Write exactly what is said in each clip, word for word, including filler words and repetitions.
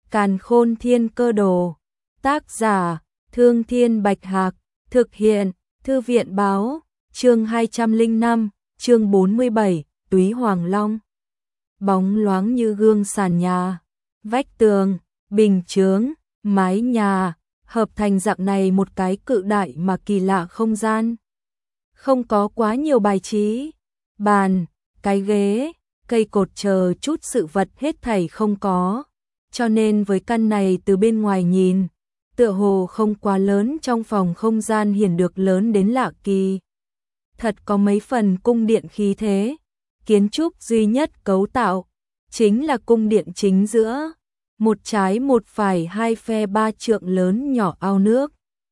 Càn Khôn Thiên Cơ Đồ. Tác giả: Thương Thiên Bạch Hạc. Thực hiện: Thư viện Báo. Chương hai trăm lẻ năm, chương bốn mươi bảy, Túy Hoàng Long. Bóng loáng như gương sàn nhà, vách tường, bình chướng, mái nhà, hợp thành dạng này một cái cự đại mà kỳ lạ không gian. Không có quá nhiều bài trí, bàn, cái ghế, cây cột chờ chút sự vật hết thảy không có. Cho nên với căn này từ bên ngoài nhìn, tựa hồ không quá lớn, trong phòng không gian hiển được lớn đến lạ kỳ. Thật có mấy phần cung điện khí thế. Kiến trúc duy nhất cấu tạo chính là cung điện chính giữa, một trái một phải hai phe ba trượng lớn nhỏ ao nước.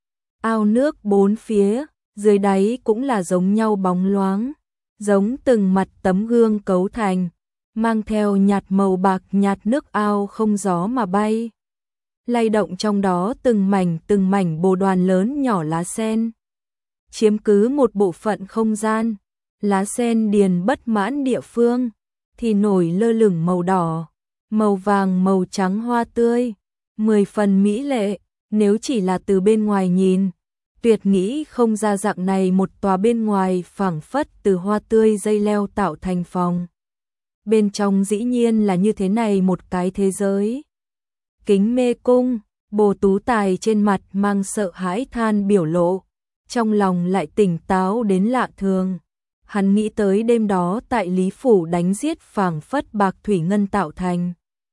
Ao nước bốn phía, dưới đáy cũng là giống nhau bóng loáng, giống từng mặt tấm gương cấu thành, mang theo nhạt màu bạc nhạt, nước ao không gió mà bay. Lay động trong đó từng mảnh từng mảnh bồ đoàn lớn nhỏ lá sen, chiếm cứ một bộ phận không gian. Lá sen điền bất mãn địa phương thì nổi lơ lửng màu đỏ, màu vàng, màu trắng hoa tươi, mười phần mỹ lệ. Nếu chỉ là từ bên ngoài nhìn, tuyệt nghĩ không ra dạng này một tòa bên ngoài phảng phất từ hoa tươi dây leo tạo thành phòng. Bên trong dĩ nhiên là như thế này một cái thế giới. Kính mê cung, Bồ Tú Tài trên mặt mang sợ hãi than biểu lộ, trong lòng lại tỉnh táo đến lạ thường. Hắn nghĩ tới đêm đó tại Lý Phủ đánh giết phảng phất bạc thủy ngân tạo thành,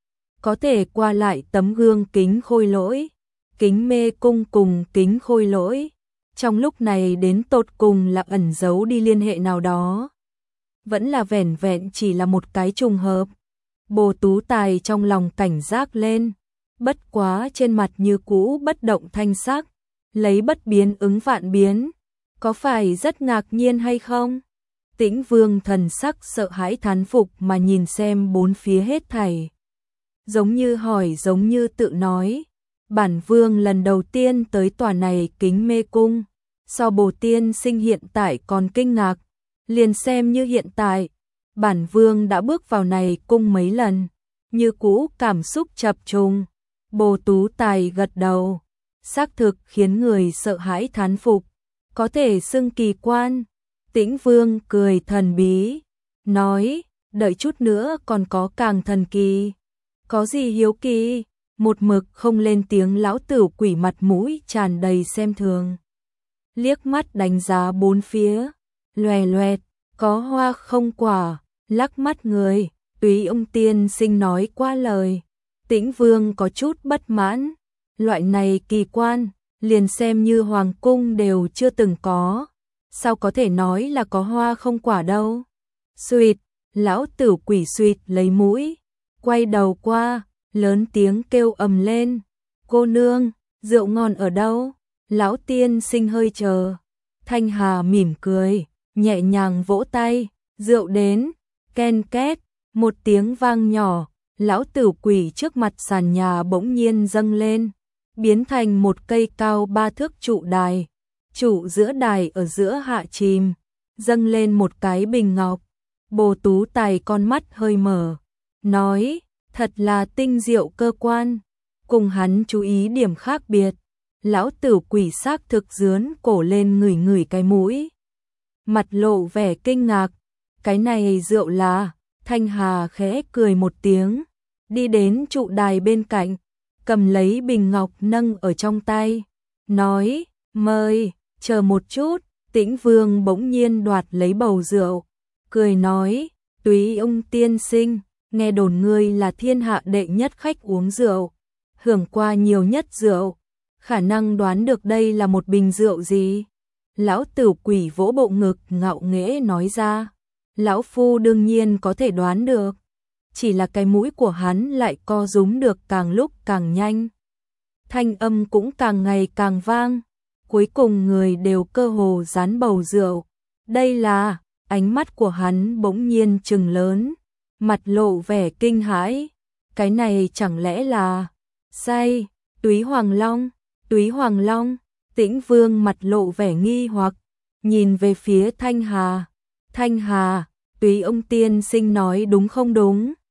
có thể qua lại tấm gương kính khôi lỗi. Kính mê cung cùng kính khôi lỗi trong lúc này đến tột cùng là ẩn giấu đi liên hệ nào đó, vẫn là vẻn vẹn chỉ là một cái trùng hợp. Bồ Tú Tài trong lòng cảnh giác lên, bất quá trên mặt như cũ bất động thanh sắc, lấy bất biến ứng vạn biến. Có phải rất ngạc nhiên hay không? Tĩnh Vương thần sắc sợ hãi thán phục mà nhìn xem bốn phía hết thảy, giống như hỏi giống như tự nói. Bản Vương lần đầu tiên tới tòa này kính mê cung, so Bồ Tiên Sinh hiện tại còn kinh ngạc. Liền xem như hiện tại, bản Vương đã bước vào này cung mấy lần, như cũ cảm xúc chập trùng. Bồ Tú Tài gật đầu, xác thực khiến người sợ hãi thán phục, có thể xưng kỳ quan. Tĩnh Vương cười thần bí, nói, đợi chút nữa còn có càng thần kỳ. Có gì hiếu kỳ? Một mực không lên tiếng lão tử quỷ mặt mũi tràn đầy xem thường, liếc mắt đánh giá bốn phía, loè loẹt, có hoa không quả, lắc mắt người. Túy ông tiên sinh nói qua lời. Tĩnh Vương có chút bất mãn, loại này kỳ quan, liền xem như hoàng cung đều chưa từng có, sao có thể nói là có hoa không quả đâu. Suýt, lão tử quỷ suýt lấy mũi, quay đầu qua, lớn tiếng kêu ầm lên, cô nương, rượu ngon ở đâu? Lão tiên sinh hơi chờ. Thanh Hà mỉm cười, nhẹ nhàng vỗ tay, rượu đến. Ken két, một tiếng vang nhỏ, lão tử quỷ trước mặt sàn nhà bỗng nhiên dâng lên, biến thành một cây cao ba thước trụ đài. Trụ giữa đài ở giữa hạ chìm, dâng lên một cái bình ngọc. Bồ Tú Tài con mắt hơi mở, nói, thật là tinh diệu cơ quan. Cùng hắn chú ý điểm khác biệt, lão tử quỷ xác thực dướn cổ lên ngửi ngửi cái mũi, mặt lộ vẻ kinh ngạc. Cái này rượu là? Thanh Hà khẽ cười một tiếng, đi đến trụ đài bên cạnh, cầm lấy bình ngọc nâng ở trong tay, nói, mời. Chờ một chút. Tĩnh Vương bỗng nhiên đoạt lấy bầu rượu, cười nói, Túy ông tiên sinh, nghe đồn ngươi là thiên hạ đệ nhất khách uống rượu, hưởng qua nhiều nhất rượu, khả năng đoán được đây là một bình rượu gì? Lão tử quỷ vỗ bộ ngực ngạo nghễ nói ra, lão phu đương nhiên có thể đoán được, chỉ là cái mũi của hắn lại co rúm được càng lúc càng nhanh, thanh âm cũng càng ngày càng vang, cuối cùng người đều cơ hồ dán bầu rượu. Đây là? Ánh mắt của hắn bỗng nhiên trừng lớn, mặt lộ vẻ kinh hãi, cái này chẳng lẽ là say? Túy Hoàng Long? Túy Hoàng Long? Tĩnh Vương mặt lộ vẻ nghi hoặc, nhìn về phía Thanh Hà. Thanh Hà, Túy ông tiên sinh nói đúng không đúng?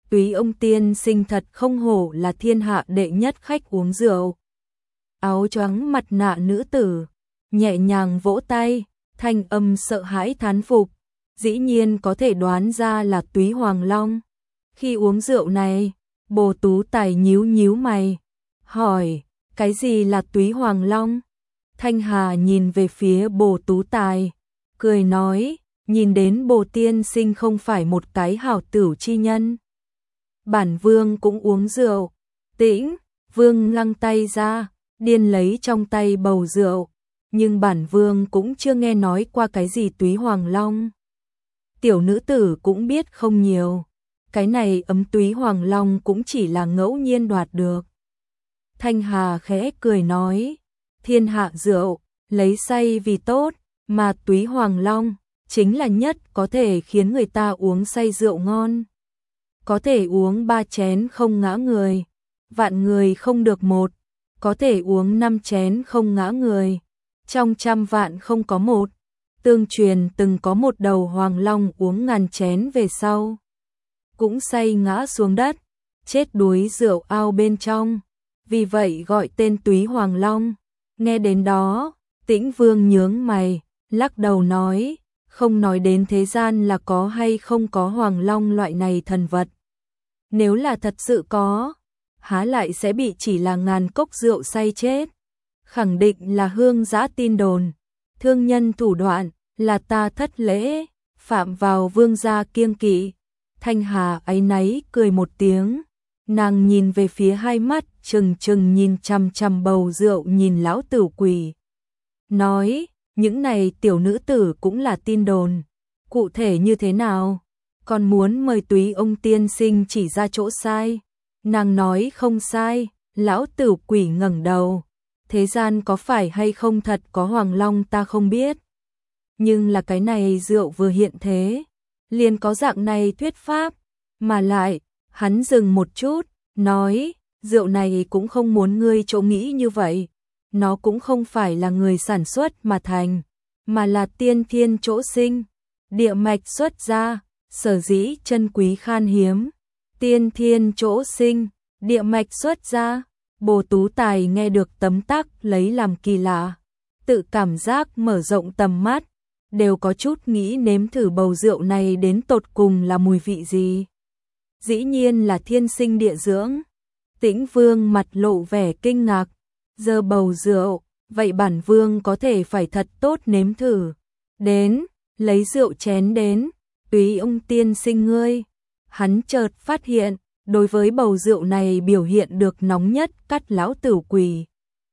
Túy ông tiên sinh thật không hổ là thiên hạ đệ nhất khách uống rượu. Áo choàng mặt nạ nữ tử, nhẹ nhàng vỗ tay, thanh âm sợ hãi thán phục, dĩ nhiên có thể đoán ra là Túy Hoàng Long. Khi uống rượu này, Bồ Tú Tài nhíu nhíu mày, hỏi, cái gì là Túy Hoàng Long? Thanh Hà nhìn về phía Bồ Tú Tài, cười nói, nhìn đến Bồ tiên sinh không phải một cái hảo tửu chi nhân. Bản vương cũng uống rượu. Tĩnh, vương lăng tay ra, điên lấy trong tay bầu rượu, nhưng bản vương cũng chưa nghe nói qua cái gì Túy Hoàng Long. Tiểu nữ tử cũng biết không nhiều, cái này ấm Túy Hoàng Long cũng chỉ là ngẫu nhiên đoạt được. Thanh Hà khẽ cười nói, thiên hạ rượu, lấy say vì tốt, mà Túy Hoàng Long chính là nhất có thể khiến người ta uống say rượu ngon. Có thể uống ba chén không ngã người, vạn người không được một, có thể uống năm chén không ngã người, trong trăm vạn không có một. Tương truyền từng có một đầu Hoàng Long uống ngàn chén về sau, cũng say ngã xuống đất, chết đuối rượu ao bên trong, vì vậy gọi tên Túy Hoàng Long. Nghe đến đó, Tĩnh Vương nhướng mày, lắc đầu nói, không nói đến thế gian là có hay không có Hoàng Long loại này thần vật. Nếu là thật sự có, há lại sẽ bị chỉ là ngàn cốc rượu say chết. Khẳng định là hương giã tin đồn, thương nhân thủ đoạn, là ta thất lễ, phạm vào vương gia kiêng kỵ. Thanh Hà áy náy cười một tiếng, nàng nhìn về phía hai mắt trừng trừng nhìn chằm chằm bầu rượu nhìn lão tử quỷ. Nói, những này tiểu nữ tử cũng là tin đồn, cụ thể như thế nào? Còn muốn mời Túy ông tiên sinh chỉ ra chỗ sai. Nàng nói không sai, lão tử quỷ ngẩng đầu. Thế gian có phải hay không thật có Hoàng Long ta không biết. Nhưng là cái này rượu vừa hiện thế, liền có dạng này thuyết pháp. Mà lại, hắn dừng một chút, nói, rượu này cũng không muốn ngươi chỗ nghĩ như vậy. Nó cũng không phải là người sản xuất mà thành, mà là tiên thiên chỗ sinh, địa mạch xuất ra. Sở dĩ chân quý khan hiếm, tiên thiên chỗ sinh, địa mạch xuất ra. Bồ Tú Tài nghe được tấm tắc lấy làm kỳ lạ, tự cảm giác mở rộng tầm mắt, đều có chút nghĩ nếm thử bầu rượu này đến tột cùng là mùi vị gì. Dĩ nhiên là thiên sinh địa dưỡng. Tĩnh Vương mặt lộ vẻ kinh ngạc, giơ bầu rượu, vậy bản vương có thể phải thật tốt nếm thử. Đến, lấy rượu chén đến. Túy ông tiên sinh ngươi, hắn chợt phát hiện, đối với bầu rượu này biểu hiện được nóng nhất cắt lão tử quỷ.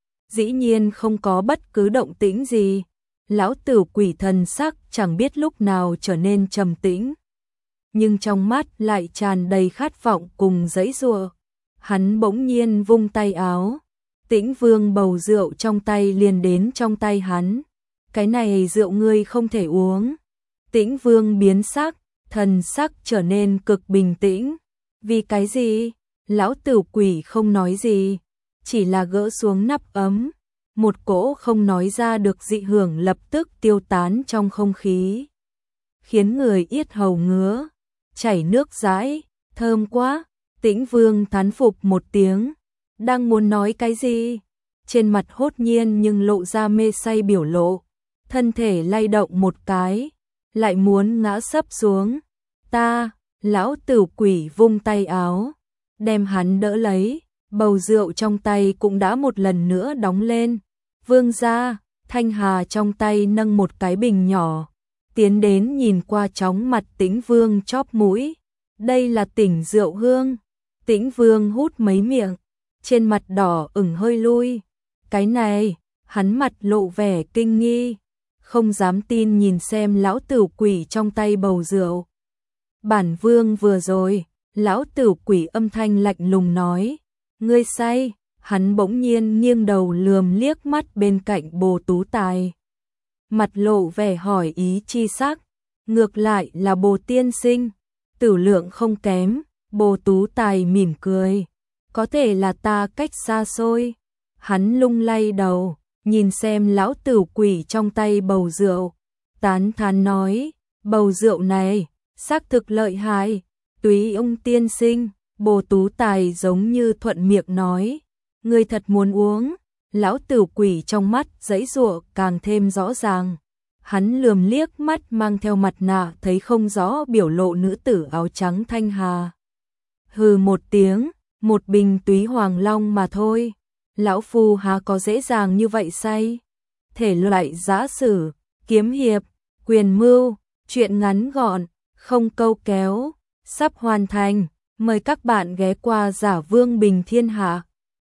Dĩ nhiên không có bất cứ động tĩnh gì, lão tử quỷ thần sắc chẳng biết lúc nào trở nên trầm tĩnh. Nhưng trong mắt lại tràn đầy khát vọng cùng giãy giụa. Hắn bỗng nhiên vung tay áo, Tĩnh Vương bầu rượu trong tay liền đến trong tay hắn. Cái này rượu ngươi không thể uống. Tĩnh Vương biến sắc, thần sắc trở nên cực bình tĩnh. Vì cái gì? Lão tử quỷ không nói gì, chỉ là gỡ xuống nắp ấm. Một cỗ không nói ra được dị hưởng lập tức tiêu tán trong không khí, khiến người yết hầu ngứa, chảy nước dãi, thơm quá. Tĩnh Vương thán phục một tiếng, đang muốn nói cái gì, trên mặt hốt nhiên nhưng lộ ra mê say biểu lộ, thân thể lay động một cái, lại muốn ngã sấp xuống. Ta, lão tử quỷ vung tay áo, đem hắn đỡ lấy, bầu rượu trong tay cũng đã một lần nữa đóng lên. Vương gia, Thanh Hà trong tay nâng một cái bình nhỏ, tiến đến nhìn qua chóng mặt Tĩnh Vương chóp mũi. Đây là tỉnh rượu hương. Tĩnh Vương hút mấy miệng, trên mặt đỏ ửng hơi lui. Cái này, hắn mặt lộ vẻ kinh nghi, không dám tin nhìn xem lão tử quỷ trong tay bầu rượu. Bản vương vừa rồi, lão tử quỷ âm thanh lạnh lùng nói, ngươi say. Hắn bỗng nhiên nghiêng đầu lườm liếc mắt bên cạnh Bồ Tú Tài, mặt lộ vẻ hỏi ý chi sắc. Ngược lại là Bồ tiên sinh, tử lượng không kém. Bồ Tú Tài mỉm cười, có thể là ta cách xa xôi. Hắn lung lay đầu, nhìn xem lão tử quỷ trong tay bầu rượu, tán thán nói, bầu rượu này xác thực lợi hại, Túy ông tiên sinh, Bồ Tú Tài giống như thuận miệng nói, người thật muốn uống. Lão tử quỷ trong mắt giãy giụa càng thêm rõ ràng. Hắn lườm liếc mắt mang theo mặt nạ thấy không rõ biểu lộ nữ tử áo trắng thanh hà. Hừ một tiếng, một bình túy hoàng long mà thôi. Lão phu há có dễ dàng như vậy say. Thể loại giã sử, kiếm hiệp, quyền mưu, chuyện ngắn gọn, không câu kéo, sắp hoàn thành. Mời các bạn ghé qua Giả Vương Bình Thiên Hạ.